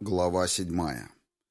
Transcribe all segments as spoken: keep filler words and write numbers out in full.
Глава седьмая.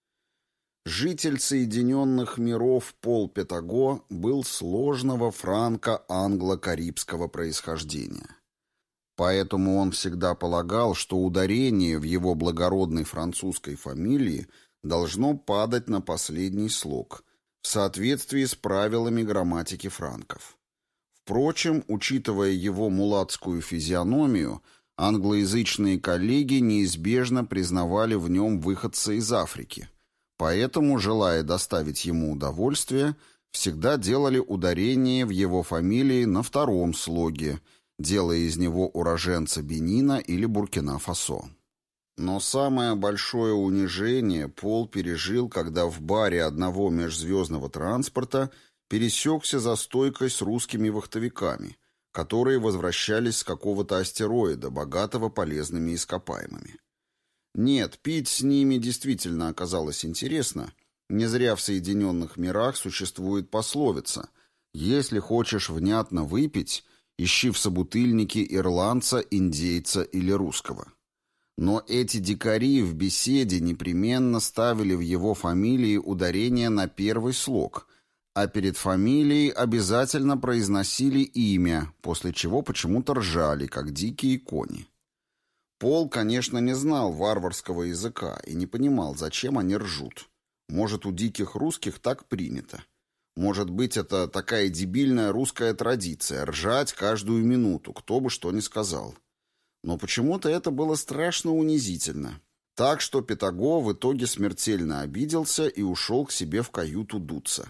Житель Соединенных Миров Пол Петаго был сложного франко-англо-карибского происхождения. Поэтому он всегда полагал, что ударение в его благородной французской фамилии должно падать на последний слог, в соответствии с правилами грамматики франков. Впрочем, учитывая его мулатскую физиономию, англоязычные коллеги неизбежно признавали в нем выходца из Африки, поэтому, желая доставить ему удовольствие, всегда делали ударение в его фамилии на втором слоге, делая из него уроженца Бенина или Буркина-Фасо. Но самое большое унижение Пол пережил, когда в баре одного межзвездного транспорта пересекся за стойкой с русскими вахтовиками, которые возвращались с какого-то астероида, богатого полезными ископаемыми. Нет, пить с ними действительно оказалось интересно. Не зря в Соединенных Мирах существует пословица: «Если хочешь внятно выпить, ищи в собутыльнике ирландца, индейца или русского». Но эти дикари в беседе непременно ставили в его фамилии ударение на первый слог, а перед фамилией обязательно произносили имя, после чего почему-то ржали, как дикие кони. Пол, конечно, не знал варварского языка и не понимал, зачем они ржут. Может, у диких русских так принято. Может быть, это такая дебильная русская традиция — ржать каждую минуту, кто бы что ни сказал. Но почему-то это было страшно унизительно. Так что Петаго в итоге смертельно обиделся и ушел к себе в каюту дуться.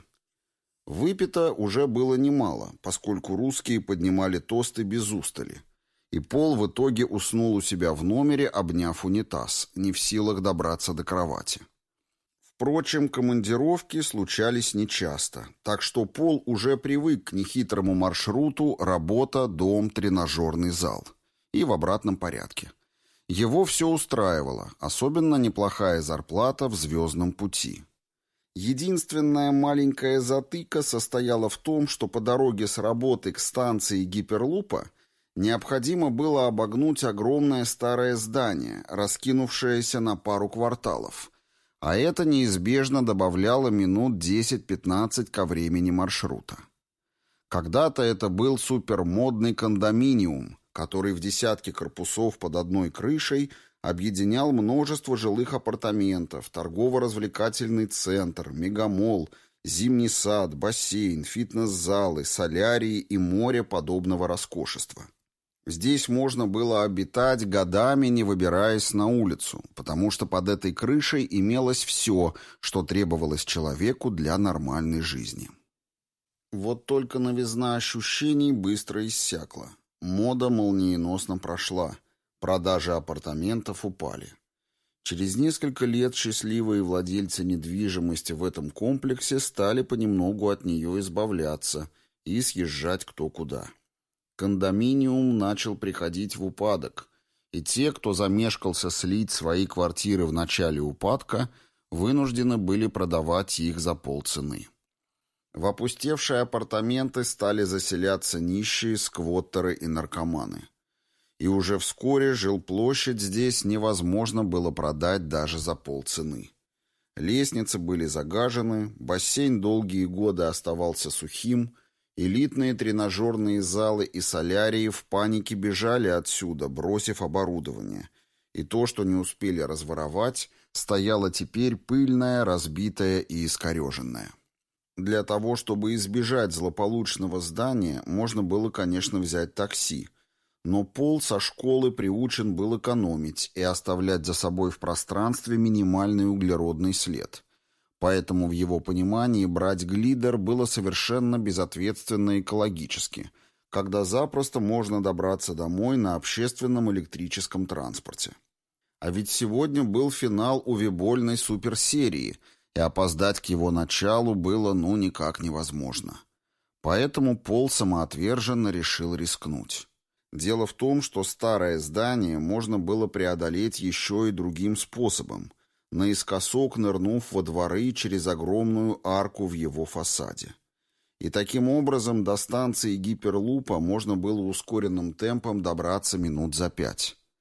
Выпито уже было немало, поскольку русские поднимали тосты без устали. И Пол в итоге уснул у себя в номере, обняв унитаз, не в силах добраться до кровати. Впрочем, командировки случались нечасто, так что Пол уже привык к нехитрому маршруту работа, дом, тренажерный зал. И в обратном порядке. Его все устраивало, особенно неплохая зарплата в «Звездном пути». Единственная маленькая затыка состояла в том, что по дороге с работы к станции Гиперлупа необходимо было обогнуть огромное старое здание, раскинувшееся на пару кварталов, а это неизбежно добавляло минут десять-пятнадцать ко времени маршрута. Когда-то это был супермодный кондоминиум, который в десятке корпусов под одной крышей объединял множество жилых апартаментов, торгово-развлекательный центр, мегамолл, зимний сад, бассейн, фитнес-залы, солярии и море подобного роскошества. Здесь можно было обитать годами, не выбираясь на улицу, потому что под этой крышей имелось все, что требовалось человеку для нормальной жизни. Вот только новизна ощущений быстро иссякла. Мода молниеносно прошла. Продажи апартаментов упали. Через несколько лет счастливые владельцы недвижимости в этом комплексе стали понемногу от нее избавляться и съезжать кто куда. Кондоминиум начал приходить в упадок, и те, кто замешкался слить свои квартиры в начале упадка, вынуждены были продавать их за полцены. В опустевшие апартаменты стали заселяться нищие, сквоттеры и наркоманы. И уже вскоре жилплощадь здесь невозможно было продать даже за полцены. Лестницы были загажены, бассейн долгие годы оставался сухим, элитные тренажерные залы и солярии в панике бежали отсюда, бросив оборудование, и то, что не успели разворовать, стояло теперь пыльное, разбитое и искореженное. Для того, чтобы избежать злополучного здания, можно было, конечно, взять такси, но Пол со школы приучен был экономить и оставлять за собой в пространстве минимальный углеродный след. Поэтому в его понимании брать глидер было совершенно безответственно экологически, когда запросто можно добраться домой на общественном электрическом транспорте. А ведь сегодня был финал увебольной суперсерии, и опоздать к его началу было ну никак невозможно. Поэтому Пол самоотверженно решил рискнуть. Дело в том, что старое здание можно было преодолеть еще и другим способом, наискосок нырнув во дворы через огромную арку в его фасаде. И таким образом до станции Гиперлупа можно было ускоренным темпом добраться минут за пять.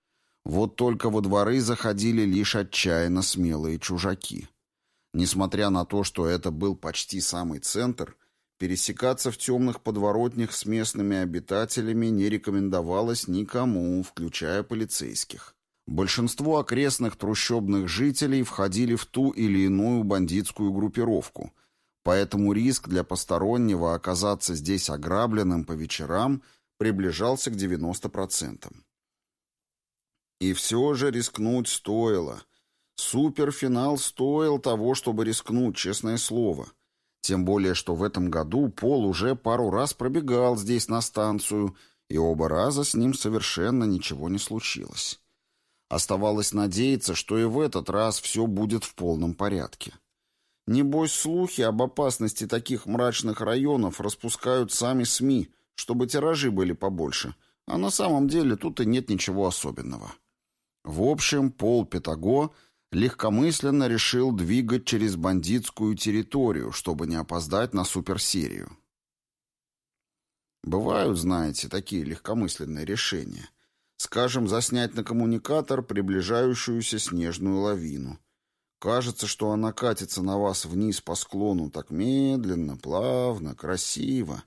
Вот только во дворы заходили лишь отчаянно смелые чужаки. Несмотря на то, что это был почти самый центр, пересекаться в темных подворотнях с местными обитателями не рекомендовалось никому, включая полицейских. Большинство окрестных трущобных жителей входили в ту или иную бандитскую группировку, поэтому риск для постороннего оказаться здесь ограбленным по вечерам приближался к девяноста процентам. И все же рискнуть стоило. Суперфинал стоил того, чтобы рискнуть, честное слово. Тем более, что в этом году Пол уже пару раз пробегал здесь на станцию, и оба раза с ним совершенно ничего не случилось. Оставалось надеяться, что и в этот раз все будет в полном порядке. Небось, слухи об опасности таких мрачных районов распускают сами СМИ, чтобы тиражи были побольше, а на самом деле тут и нет ничего особенного. В общем, Пол Петаго легкомысленно решил двигать через бандитскую территорию, чтобы не опоздать на суперсерию. Бывают, знаете, такие легкомысленные решения. Скажем, заснять на коммуникатор приближающуюся снежную лавину. Кажется, что она катится на вас вниз по склону так медленно, плавно, красиво.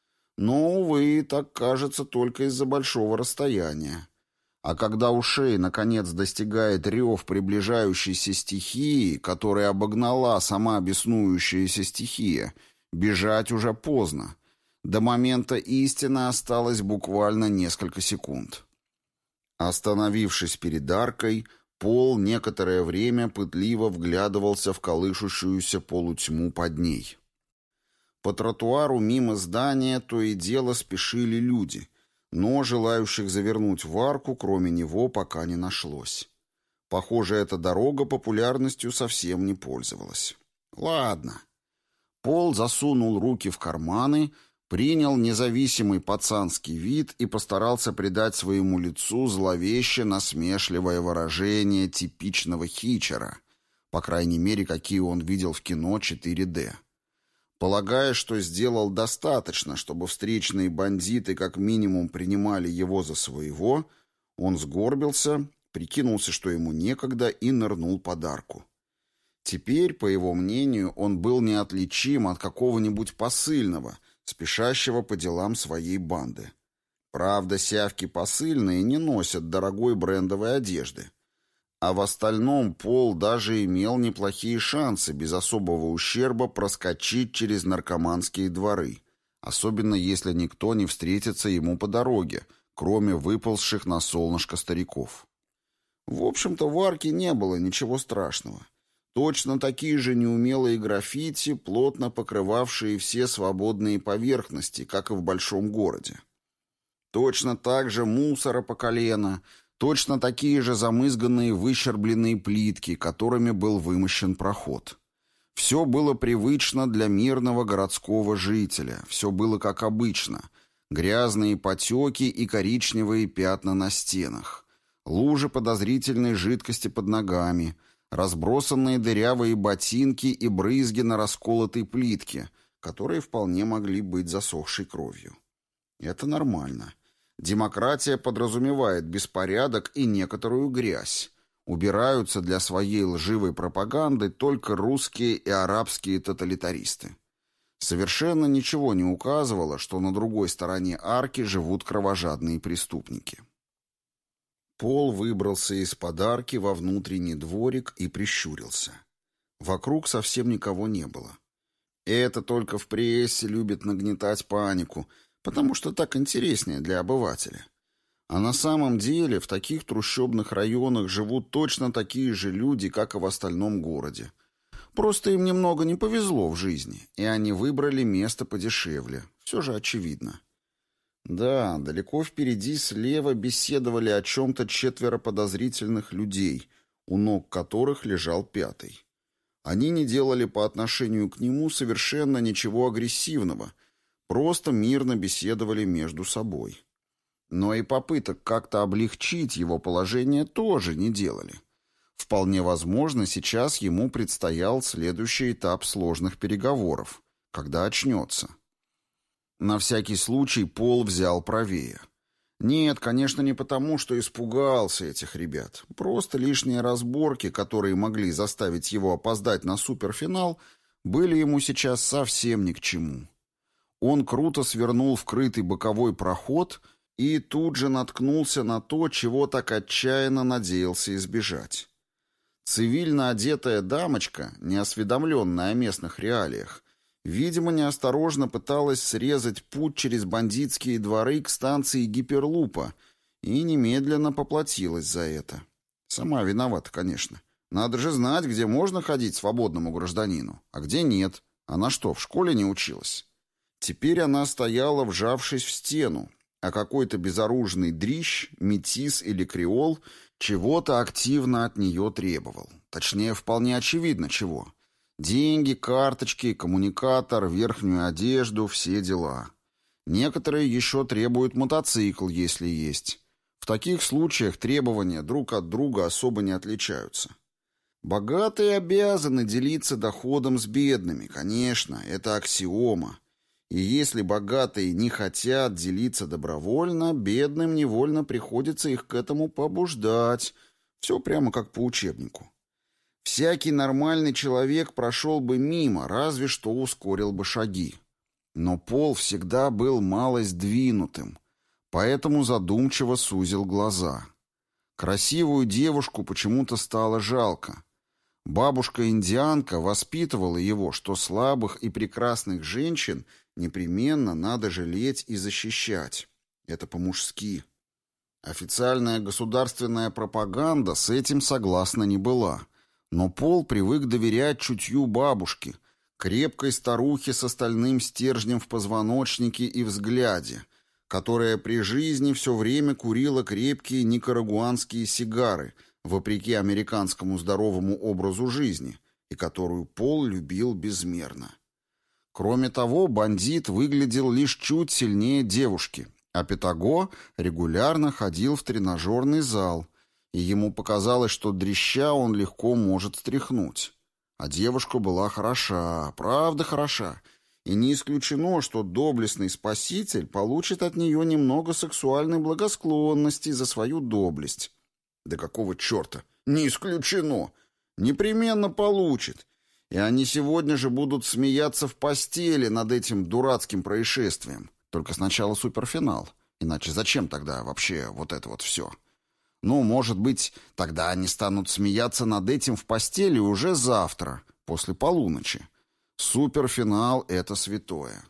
Но, увы, так кажется только из-за большого расстояния. А когда ушей, наконец, достигает рев приближающейся стихии, которая обогнала сама беснующаяся стихия, бежать уже поздно. До момента истины осталось буквально несколько секунд. Остановившись перед аркой, Пол некоторое время пытливо вглядывался в колышущуюся полутьму под ней. По тротуару мимо здания то и дело спешили люди, но желающих завернуть в арку, кроме него, пока не нашлось. Похоже, эта дорога популярностью совсем не пользовалась. Ладно. Пол засунул руки в карманы, принял независимый пацанский вид и постарался придать своему лицу зловеще насмешливое выражение типичного хичера, по крайней мере, какие он видел в кино четыре дэ. Полагая, что сделал достаточно, чтобы встречные бандиты как минимум принимали его за своего, он сгорбился, прикинулся, что ему некогда, и нырнул под арку. Теперь, по его мнению, он был неотличим от какого-нибудь посыльного, спешащего по делам своей банды. Правда, сявки посыльные не носят дорогой брендовой одежды. А в остальном Пол даже имел неплохие шансы без особого ущерба проскочить через наркоманские дворы, особенно если никто не встретится ему по дороге, кроме выползших на солнышко стариков. В общем-то, в арке не было ничего страшного. Точно такие же неумелые граффити, плотно покрывавшие все свободные поверхности, как и в большом городе. Точно так же мусора по колено, точно такие же замызганные выщербленные плитки, которыми был вымощен проход. Все было привычно для мирного городского жителя, все было как обычно. Грязные потеки и коричневые пятна на стенах, лужи подозрительной жидкости под ногами, разбросанные дырявые ботинки и брызги на расколотой плитке, которые вполне могли быть засохшей кровью. Это нормально. Демократия подразумевает беспорядок и некоторую грязь. Убираются для своей лживой пропаганды только русские и арабские тоталитаристы. Совершенно ничего не указывало, что на другой стороне арки живут кровожадные преступники. Пол выбрался из-под арки во внутренний дворик и прищурился. Вокруг совсем никого не было. Это только в прессе любят нагнетать панику, потому что так интереснее для обывателя. А на самом деле в таких трущобных районах живут точно такие же люди, как и в остальном городе. Просто им немного не повезло в жизни, и они выбрали место подешевле. Все же очевидно. Да, далеко впереди слева беседовали о чем-то четверо подозрительных людей, у ног которых лежал пятый. Они не делали по отношению к нему совершенно ничего агрессивного, просто мирно беседовали между собой. Но и попыток как-то облегчить его положение тоже не делали. Вполне возможно, сейчас ему предстоял следующий этап сложных переговоров, когда очнется. На всякий случай Пол взял правее. Нет, конечно, не потому, что испугался этих ребят. Просто лишние разборки, которые могли заставить его опоздать на суперфинал, были ему сейчас совсем ни к чему. Он круто свернул в крытый боковой проход и тут же наткнулся на то, чего так отчаянно надеялся избежать. Цивильно одетая дамочка, неосведомленная о местных реалиях, видимо, неосторожно пыталась срезать путь через бандитские дворы к станции Гиперлупа и немедленно поплатилась за это. Сама виновата, конечно. Надо же знать, где можно ходить свободному гражданину, а где нет. Она что, в школе не училась? Теперь она стояла, вжавшись в стену, а какой-то безоружный дрищ, метис или креол чего-то активно от нее требовал. Точнее, вполне очевидно чего. Деньги, карточки, коммуникатор, верхнюю одежду, все дела. Некоторые еще требуют мотоцикл, если есть. В таких случаях требования друг от друга особо не отличаются. Богатые обязаны делиться доходом с бедными, конечно, это аксиома. И если богатые не хотят делиться добровольно, бедным невольно приходится их к этому побуждать. Все прямо как по учебнику. Всякий нормальный человек прошел бы мимо, разве что ускорил бы шаги. Но Пол всегда был малость двинутым, поэтому задумчиво сузил глаза. Красивую девушку почему-то стало жалко. Бабушка-индианка воспитывала его, что слабых и прекрасных женщин непременно надо жалеть и защищать. Это по-мужски. Официальная государственная пропаганда с этим согласна не была. Но Пол привык доверять чутью бабушки, крепкой старухе с остальным стержнем в позвоночнике и взгляде, которая при жизни все время курила крепкие никарагуанские сигары, вопреки американскому здоровому образу жизни, и которую Пол любил безмерно. Кроме того, бандит выглядел лишь чуть сильнее девушки, а Петаго регулярно ходил в тренажерный зал, и ему показалось, что дрища он легко может стряхнуть. А девушка была хороша, правда хороша, и не исключено, что доблестный спаситель получит от нее немного сексуальной благосклонности за свою доблесть. Да какого черта? Не исключено! Непременно получит! И они сегодня же будут смеяться в постели над этим дурацким происшествием. Только сначала суперфинал. Иначе зачем тогда вообще вот это вот все? Ну, может быть, тогда они станут смеяться над этим в постели уже завтра, после полуночи. Суперфинал — это святое.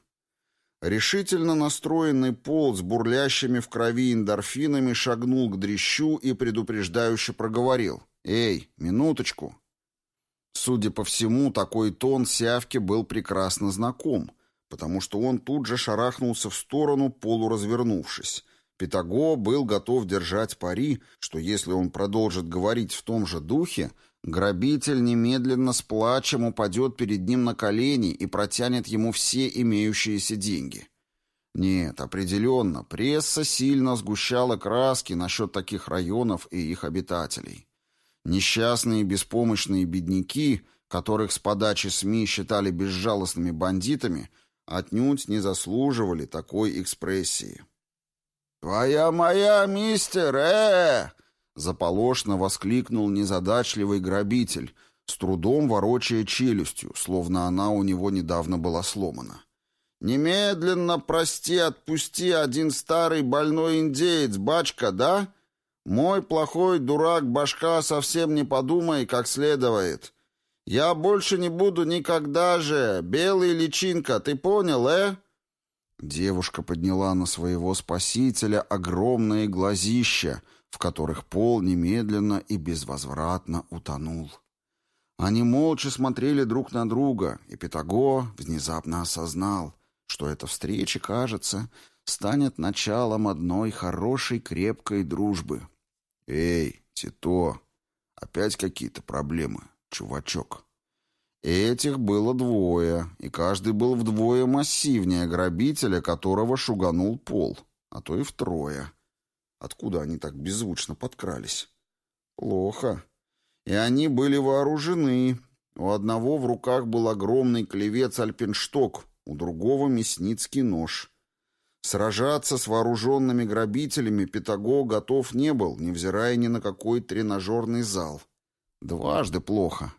Решительно настроенный Пол с бурлящими в крови эндорфинами шагнул к дрищу и предупреждающе проговорил: «Эй, минуточку!» Судя по всему, такой тон Сявке был прекрасно знаком, потому что он тут же шарахнулся в сторону, полуразвернувшись. Петаго был готов держать пари, что если он продолжит говорить в том же духе, грабитель немедленно с плачем упадет перед ним на колени и протянет ему все имеющиеся деньги. Нет, определенно, пресса сильно сгущала краски насчет таких районов и их обитателей. Несчастные беспомощные бедняки, которых с подачи СМИ считали безжалостными бандитами, отнюдь не заслуживали такой экспрессии. «Твоя моя, мистер, э!» — заполошно воскликнул незадачливый грабитель, с трудом ворочая челюстью, словно она у него недавно была сломана. «Немедленно прости, отпусти один старый больной индеец, бачка, да? Мой плохой дурак башка совсем не подумай как следует. Я больше не буду никогда же, белый личинка, ты понял, э?» Девушка подняла на своего спасителя огромные глазища, в которых Пол немедленно и безвозвратно утонул. Они молча смотрели друг на друга, и Петаго внезапно осознал, что эта встреча, кажется, станет началом одной хорошей крепкой дружбы. «Эй, Тито, опять какие-то проблемы, чувачок?» Этих было двое, и каждый был вдвое массивнее грабителя, которого шуганул Пол, а то и втрое. Откуда они так беззвучно подкрались? Плохо. И они были вооружены. У одного в руках был огромный клевец альпиншток, у другого мясницкий нож. Сражаться с вооруженными грабителями Питаго готов не был, невзирая ни на какой тренажерный зал. Дважды плохо.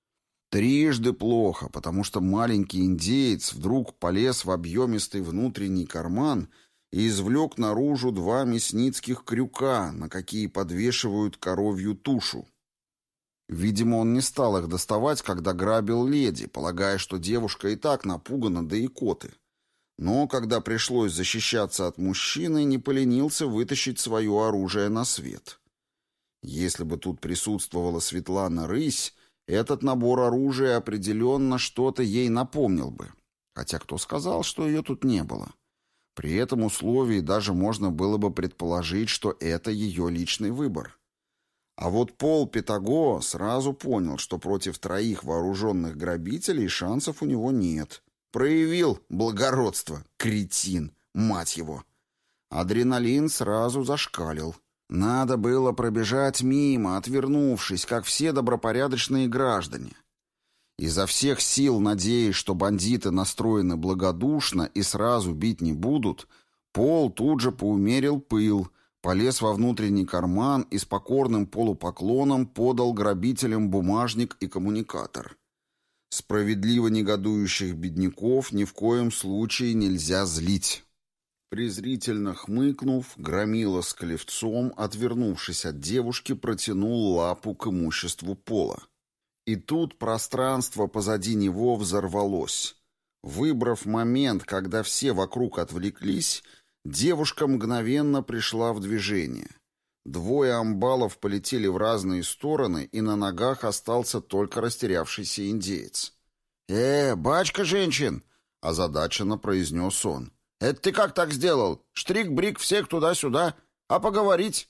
Трижды плохо, потому что маленький индеец вдруг полез в объемистый внутренний карман и извлек наружу два мясницких крюка, на какие подвешивают коровью тушу. Видимо, он не стал их доставать, когда грабил леди, полагая, что девушка и так напугана до икоты. Но когда пришлось защищаться от мужчины, не поленился вытащить свое оружие на свет. Если бы тут присутствовала Светлана Рысь, этот набор оружия определенно что-то ей напомнил бы. Хотя кто сказал, что ее тут не было? При этом условии даже можно было бы предположить, что это ее личный выбор. А вот Пол Питаго сразу понял, что против троих вооруженных грабителей шансов у него нет. Проявил благородство, кретин, мать его. Адреналин сразу зашкалил. Надо было пробежать мимо, отвернувшись, как все добропорядочные граждане. Изо всех сил, надеясь, что бандиты настроены благодушно и сразу бить не будут, Пол тут же поумерил пыл, полез во внутренний карман и с покорным полупоклоном подал грабителям бумажник и коммуникатор. Справедливо негодующих бедняков ни в коем случае нельзя злить. Презрительно хмыкнув, громила с клевцом, отвернувшись от девушки, протянул лапу к имуществу Пола. И тут пространство позади него взорвалось. Выбрав момент, когда все вокруг отвлеклись, девушка мгновенно пришла в движение. Двое амбалов полетели в разные стороны, и на ногах остался только растерявшийся индеец. «Э, бачка женщин!» — озадаченно произнес он. «Это ты как так сделал? Штрик-брик всех туда-сюда. А поговорить?»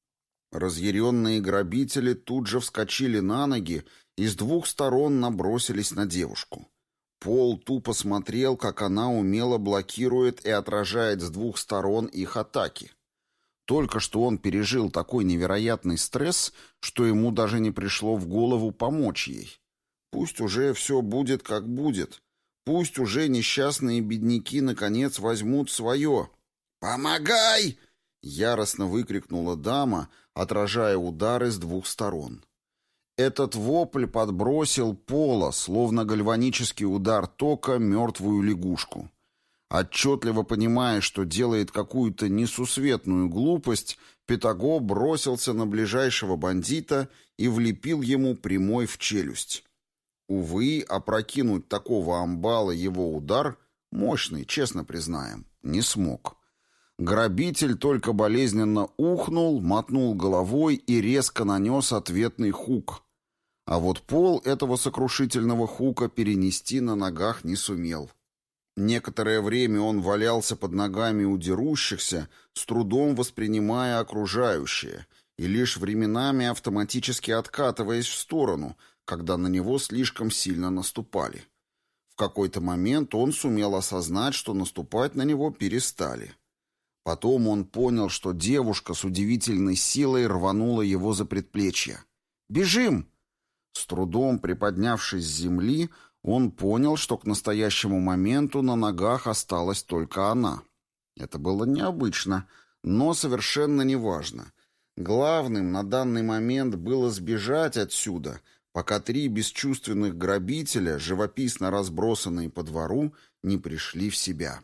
Разъяренные грабители тут же вскочили на ноги и с двух сторон набросились на девушку. Пол тупо смотрел, как она умело блокирует и отражает с двух сторон их атаки. Только что он пережил такой невероятный стресс, что ему даже не пришло в голову помочь ей. Пусть уже все будет как будет. Пусть уже несчастные бедняки наконец возьмут свое. «Помогай!» — яростно выкрикнула дама, отражая удары с двух сторон. Этот вопль подбросил Пола, словно гальванический удар тока, мертвую лягушку. Отчетливо понимая, что делает какую-то несусветную глупость, Питаго бросился на ближайшего бандита и влепил ему прямой в челюсть. Увы, опрокинуть такого амбала его удар, мощный, честно признаем, не смог. Грабитель только болезненно ухнул, мотнул головой и резко нанес ответный хук. А вот Пол этого сокрушительного хука перенести на ногах не сумел. Некоторое время он валялся под ногами у дерущихся, с трудом воспринимая окружающее, и лишь временами автоматически откатываясь в сторону, когда на него слишком сильно наступали. В какой-то момент он сумел осознать, что наступать на него перестали. Потом он понял, что девушка с удивительной силой рванула его за предплечье. «Бежим!» С трудом приподнявшись с земли, он понял, что к настоящему моменту на ногах осталась только она. Это было необычно, но совершенно неважно. Главным на данный момент было сбежать отсюда, пока три бесчувственных грабителя, живописно разбросанные по двору, не пришли в себя.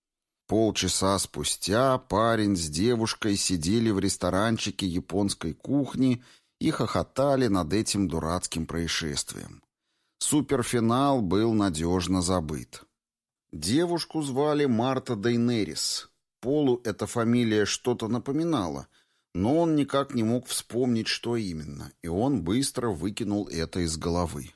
Полчаса спустя парень с девушкой сидели в ресторанчике японской кухни и хохотали над этим дурацким происшествием. Суперфинал был надежно забыт. Девушку звали Марта Дейнерис. Полу эта фамилия что-то напоминала, но он никак не мог вспомнить, что именно, и он быстро выкинул это из головы.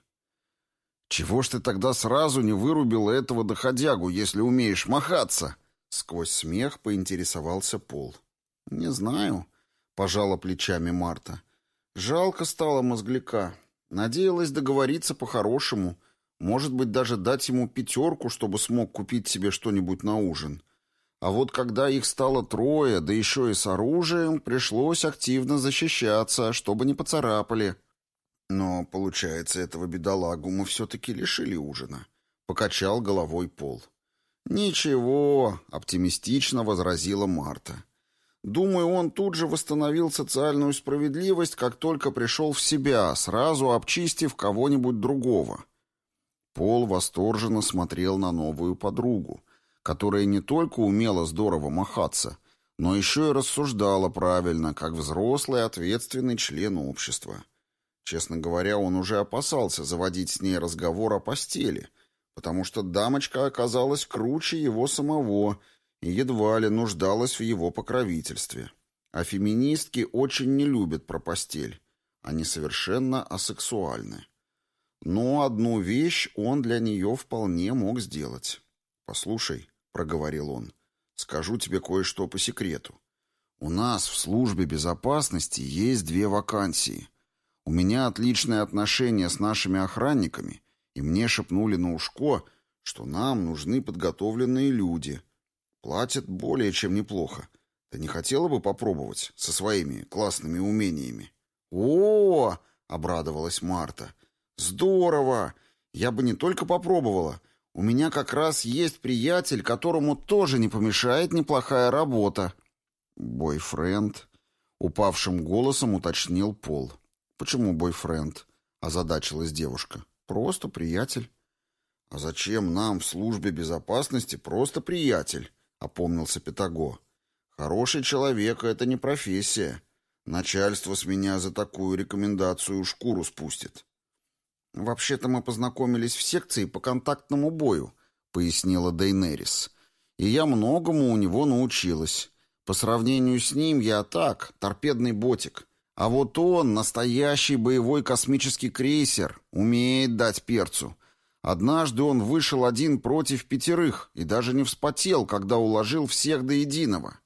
«Чего ж ты тогда сразу не вырубила этого доходягу, если умеешь махаться?» Сквозь смех поинтересовался Пол. «Не знаю», — пожала плечами Марта. «Жалко стало мозгляка. Надеялась договориться по-хорошему. Может быть, даже дать ему пятерку, чтобы смог купить себе что-нибудь на ужин. А вот когда их стало трое, да еще и с оружием, пришлось активно защищаться, чтобы не поцарапали. Но, получается, этого бедолагу мы все-таки лишили ужина», — покачал головой Пол. «Ничего», — оптимистично возразила Марта. «Думаю, он тут же восстановил социальную справедливость, как только пришел в себя, сразу обчистив кого-нибудь другого». Пол восторженно смотрел на новую подругу, которая не только умела здорово махаться, но еще и рассуждала правильно, как взрослый ответственный член общества. Честно говоря, он уже опасался заводить с ней разговор о постели, потому что дамочка оказалась круче его самого и едва ли нуждалась в его покровительстве. А феминистки очень не любят про постель. Они совершенно асексуальны. Но одну вещь он для нее вполне мог сделать. «Послушай», — проговорил он, — «скажу тебе кое-что по секрету. У нас в службе безопасности есть две вакансии. У меня отличные отношения с нашими охранниками, и мне шепнули на ушко, что нам нужны подготовленные люди. Платят более чем неплохо. Ты не хотела бы попробовать со своими классными умениями?» «О!» — обрадовалась Марта. «Здорово! Я бы не только попробовала. У меня как раз есть приятель, которому тоже не помешает неплохая работа». «Бойфренд?» — упавшим голосом уточнил Пол. «Почему бойфренд?» — озадачилась девушка. «Просто приятель». «А зачем нам в службе безопасности просто приятель?» — опомнился Пятаго. «Хороший человек — это не профессия. Начальство с меня за такую рекомендацию шкуру спустит». «Вообще-то мы познакомились в секции по контактному бою», — пояснила Дейнерис. «И я многому у него научилась. По сравнению с ним я так, торпедный ботик. А вот он, настоящий боевой космический крейсер, умеет дать перцу. Однажды он вышел один против пятерых и даже не вспотел, когда уложил всех до единого».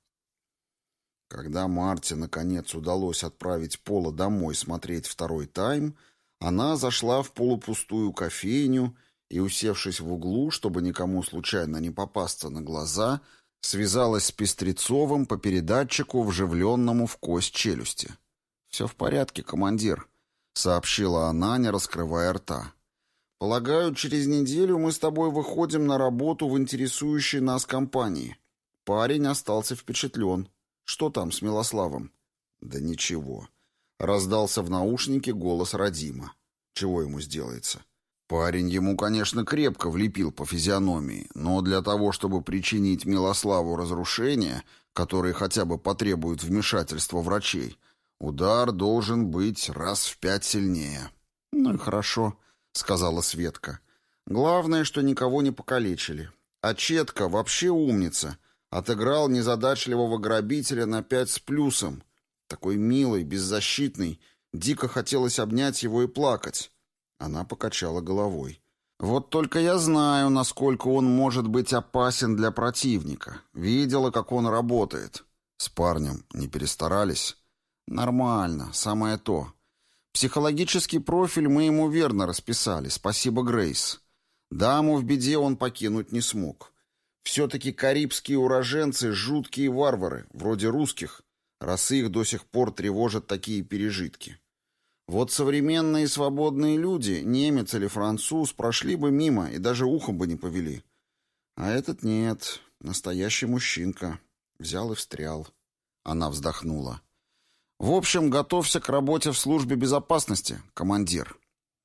Когда Марте, наконец, удалось отправить Пола домой смотреть второй тайм, она зашла в полупустую кофейню и, усевшись в углу, чтобы никому случайно не попасться на глаза, связалась с Пестрецовым по передатчику, вживленному в кость челюсти. «Все в порядке, командир», — сообщила она, не раскрывая рта. «Полагаю, через неделю мы с тобой выходим на работу в интересующей нас компании». Парень остался впечатлен. «Что там с Милославом?» «Да ничего». Раздался в наушнике голос Радима. Чего ему сделается? Парень ему, конечно, крепко влепил по физиономии, но для того, чтобы причинить Милославу разрушение, которое хотя бы потребует вмешательства врачей, удар должен быть раз в пять сильнее. «Ну и хорошо», — сказала Светка. «Главное, что никого не покалечили. А Четко вообще умница. Отыграл незадачливого грабителя на пять с плюсом. Такой милый, беззащитный. Дико хотелось обнять его и плакать». Она покачала головой. «Вот только я знаю, насколько он может быть опасен для противника. Видела, как он работает». «С парнем не перестарались?» «Нормально, самое то. Психологический профиль мы ему верно расписали, спасибо, Грейс. Даму в беде он покинуть не смог. Все-таки карибские уроженцы — жуткие варвары, вроде русских, раз их до сих пор тревожат такие пережитки. Вот современные свободные люди, немец или француз, прошли бы мимо и даже ухом бы не повели. А этот нет, настоящий мужчинка. Взял и встрял». Она вздохнула. «В общем, готовься к работе в службе безопасности, командир».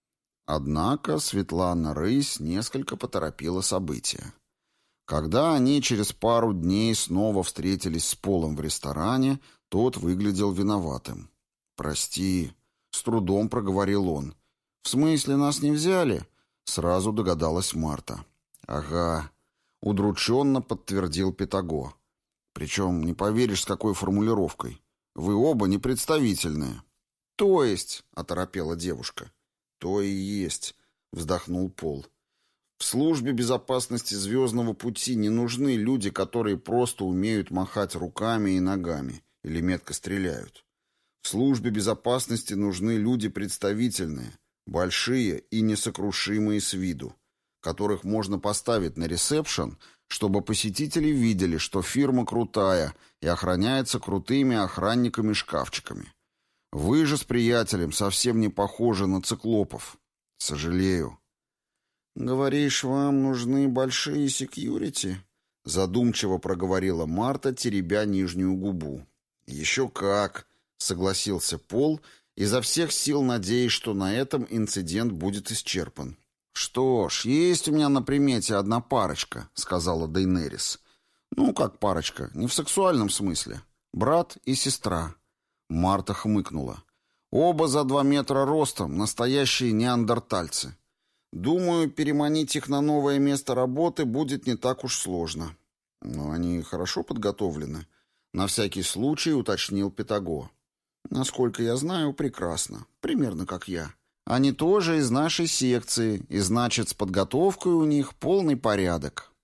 Однако Светлана Рысь несколько поторопила события. Когда они через пару дней снова встретились с Полом в ресторане, тот выглядел виноватым. «Прости», — с трудом проговорил он. «В смысле, нас не взяли?» — сразу догадалась Марта. «Ага», — удрученно подтвердил Пятаго. «Причем, не поверишь, с какой формулировкой. Вы оба непредставительные». «То есть?» — оторопела девушка. «То и есть», — вздохнул Пол. «В службе безопасности Звездного пути не нужны люди, которые просто умеют махать руками и ногами или метко стреляют. В службе безопасности нужны люди представительные, большие и несокрушимые с виду, которых можно поставить на ресепшн, чтобы посетители видели, что фирма крутая и охраняется крутыми охранниками-шкафчиками. Вы же с приятелем совсем не похожи на циклопов. Сожалею». «Говоришь, вам нужны большие секьюрити?» задумчиво проговорила Марта, теребя нижнюю губу. «Еще как!» — согласился Пол, изо всех сил надеясь, что на этом инцидент будет исчерпан. «Что ж, есть у меня на примете одна парочка», — сказала Дейнерис. «Ну, как парочка, не в сексуальном смысле. Брат и сестра». Марта хмыкнула. «Оба за два метра ростом, настоящие неандертальцы. Думаю, переманить их на новое место работы будет не так уж сложно». «Но они хорошо подготовлены», — на всякий случай уточнил Питаго. «Насколько я знаю, прекрасно. Примерно как я. Они тоже из нашей секции, и значит, с подготовкой у них полный порядок».